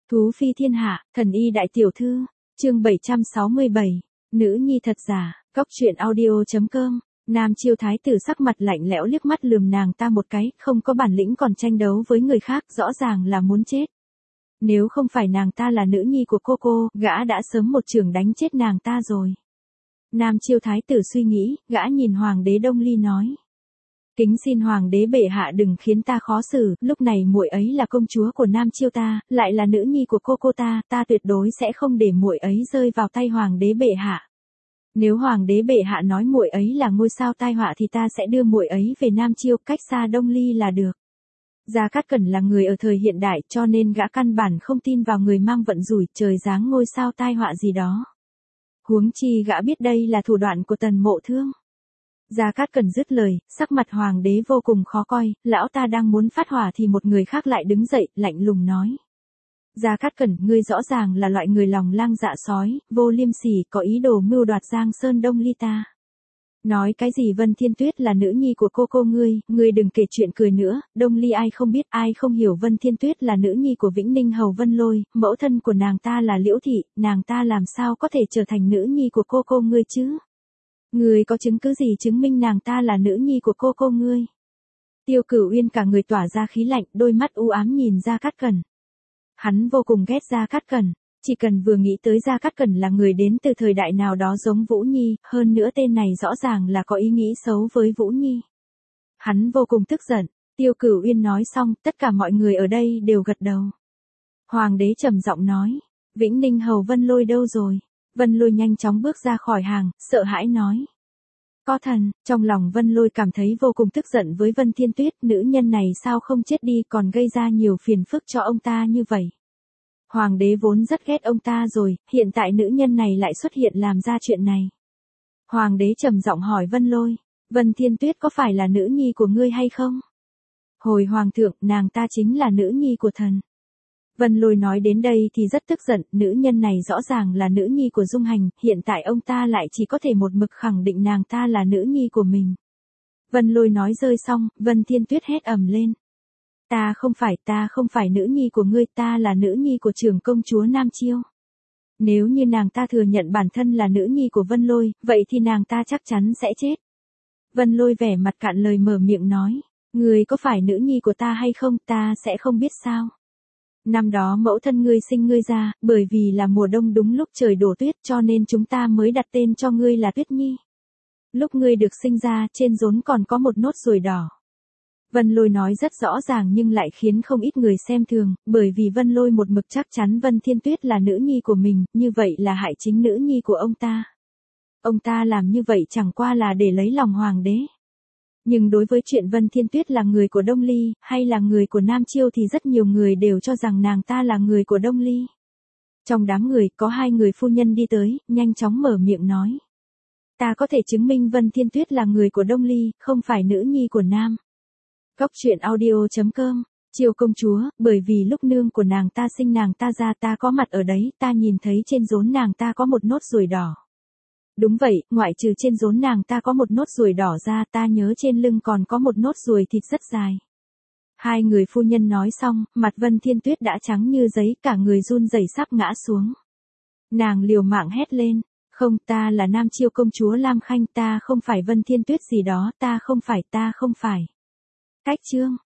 Thú phi thiên hạ, thần y đại tiểu thư, chương 767, nữ nhi thật giả, góc truyện audio.com. Nam Chiêu thái tử sắc mặt lạnh lẽo liếc mắt lườm nàng ta một cái, không có bản lĩnh còn tranh đấu với người khác, rõ ràng là muốn chết. Nếu không phải nàng ta là nữ nhi của cô, gã đã sớm một chưởng đánh chết nàng ta rồi. Nam Chiêu thái tử suy nghĩ, gã nhìn hoàng đế Đông Ly nói. Kính xin hoàng đế bệ hạ đừng khiến ta khó xử, lúc này muội ấy là công chúa của Nam Chiêu ta, lại là nữ nhi của cô ta tuyệt đối sẽ không để muội ấy rơi vào tay hoàng đế bệ hạ. Nếu hoàng đế bệ hạ nói muội ấy là ngôi sao tai họa thì ta sẽ đưa muội ấy về Nam Chiêu, cách xa Đông Ly là được. Gia Cát Cẩn là người ở thời hiện đại, cho nên gã căn bản không tin vào người mang vận rủi, trời giáng ngôi sao tai họa gì đó. Huống chi gã biết đây là thủ đoạn của Tần Mộ Thương. Gia Cát Cẩn dứt lời, sắc mặt hoàng đế vô cùng khó coi, lão ta đang muốn phát hỏa thì một người khác lại đứng dậy, lạnh lùng nói. Gia Cát Cẩn, ngươi rõ ràng là loại người lòng lang dạ sói, vô liêm sỉ, có ý đồ mưu đoạt Giang Sơn Đông Ly ta. Nói cái gì Vân Thiên Tuyết là nữ nhi của cô ngươi đừng kể chuyện cười nữa, Đông Ly ai không biết, ai không hiểu Vân Thiên Tuyết là nữ nhi của Vĩnh Ninh Hầu Vân Lôi, mẫu thân của nàng ta là Liễu Thị, nàng ta làm sao có thể trở thành nữ nhi của cô ngươi chứ? Ngươi có chứng cứ gì chứng minh nàng ta là nữ nhi của cô ngươi? Tiêu Cửu Uyên cả người tỏa ra khí lạnh, đôi mắt u ám nhìn Gia Cát Cẩn. Hắn vô cùng ghét Gia Cát Cẩn, chỉ cần vừa nghĩ tới Gia Cát Cẩn là người đến từ thời đại nào đó giống Vũ Nhi, hơn nữa tên này rõ ràng là có ý nghĩ xấu với Vũ Nhi. Hắn vô cùng tức giận, Tiêu Cửu Uyên nói xong, tất cả mọi người ở đây đều gật đầu. Hoàng đế trầm giọng nói, Vĩnh Ninh Hầu Vân Lôi đâu rồi? Vân Lôi nhanh chóng bước ra khỏi hàng, sợ hãi nói. Có thần, trong lòng Vân Lôi cảm thấy vô cùng tức giận với Vân Thiên Tuyết, nữ nhân này sao không chết đi còn gây ra nhiều phiền phức cho ông ta như vậy. Hoàng đế vốn rất ghét ông ta rồi, hiện tại nữ nhân này lại xuất hiện làm ra chuyện này. Hoàng đế trầm giọng hỏi Vân Lôi, Vân Thiên Tuyết có phải là nữ nhi của ngươi hay không? Hồi hoàng thượng, nàng ta chính là nữ nhi của thần. Vân Lôi nói đến đây thì rất tức giận, nữ nhân này rõ ràng là nữ nhi của Dung Hành, hiện tại ông ta lại chỉ có thể một mực khẳng định nàng ta là nữ nhi của mình. Vân Lôi nói rơi xong, Vân Thiên Tuyết hét ầm lên. Ta không phải nữ nhi của ngươi, ta là nữ nhi của trưởng công chúa Nam Chiêu. Nếu như nàng ta thừa nhận bản thân là nữ nhi của Vân Lôi, vậy thì nàng ta chắc chắn sẽ chết. Vân Lôi vẻ mặt cạn lời mở miệng nói, ngươi có phải nữ nhi của ta hay không, ta sẽ không biết sao. Năm đó mẫu thân ngươi sinh ngươi ra, bởi vì là mùa đông đúng lúc trời đổ tuyết cho nên chúng ta mới đặt tên cho ngươi là Tuyết Nhi. Lúc ngươi được sinh ra, trên rốn còn có một nốt ruồi đỏ. Vân Lôi nói rất rõ ràng nhưng lại khiến không ít người xem thường, bởi vì Vân Lôi một mực chắc chắn Vân Thiên Tuyết là nữ nhi của mình, như vậy là hại chính nữ nhi của ông ta. Ông ta làm như vậy chẳng qua là để lấy lòng hoàng đế. Nhưng đối với chuyện Vân Thiên Tuyết là người của Đông Ly, hay là người của Nam Chiêu thì rất nhiều người đều cho rằng nàng ta là người của Đông Ly. Trong đám người, có hai người phu nhân đi tới, nhanh chóng mở miệng nói. Ta có thể chứng minh Vân Thiên Tuyết là người của Đông Ly, không phải nữ nhi của Nam. Góc truyện audio.com, Chiêu công chúa, bởi vì lúc nương của nàng ta sinh nàng ta ra ta có mặt ở đấy, ta nhìn thấy trên rốn nàng ta có một nốt ruồi đỏ. Đúng vậy, ngoại trừ trên rốn nàng ta có một nốt ruồi đỏ ra, ta nhớ trên lưng còn có một nốt ruồi thịt rất dài. Hai người phu nhân nói xong, mặt Vân Thiên Tuyết đã trắng như giấy, cả người run rẩy sắp ngã xuống. Nàng liều mạng hét lên, không, ta là Nam Chiêu công chúa Lam Khanh, ta không phải Vân Thiên Tuyết gì đó, ta không phải. Cách chương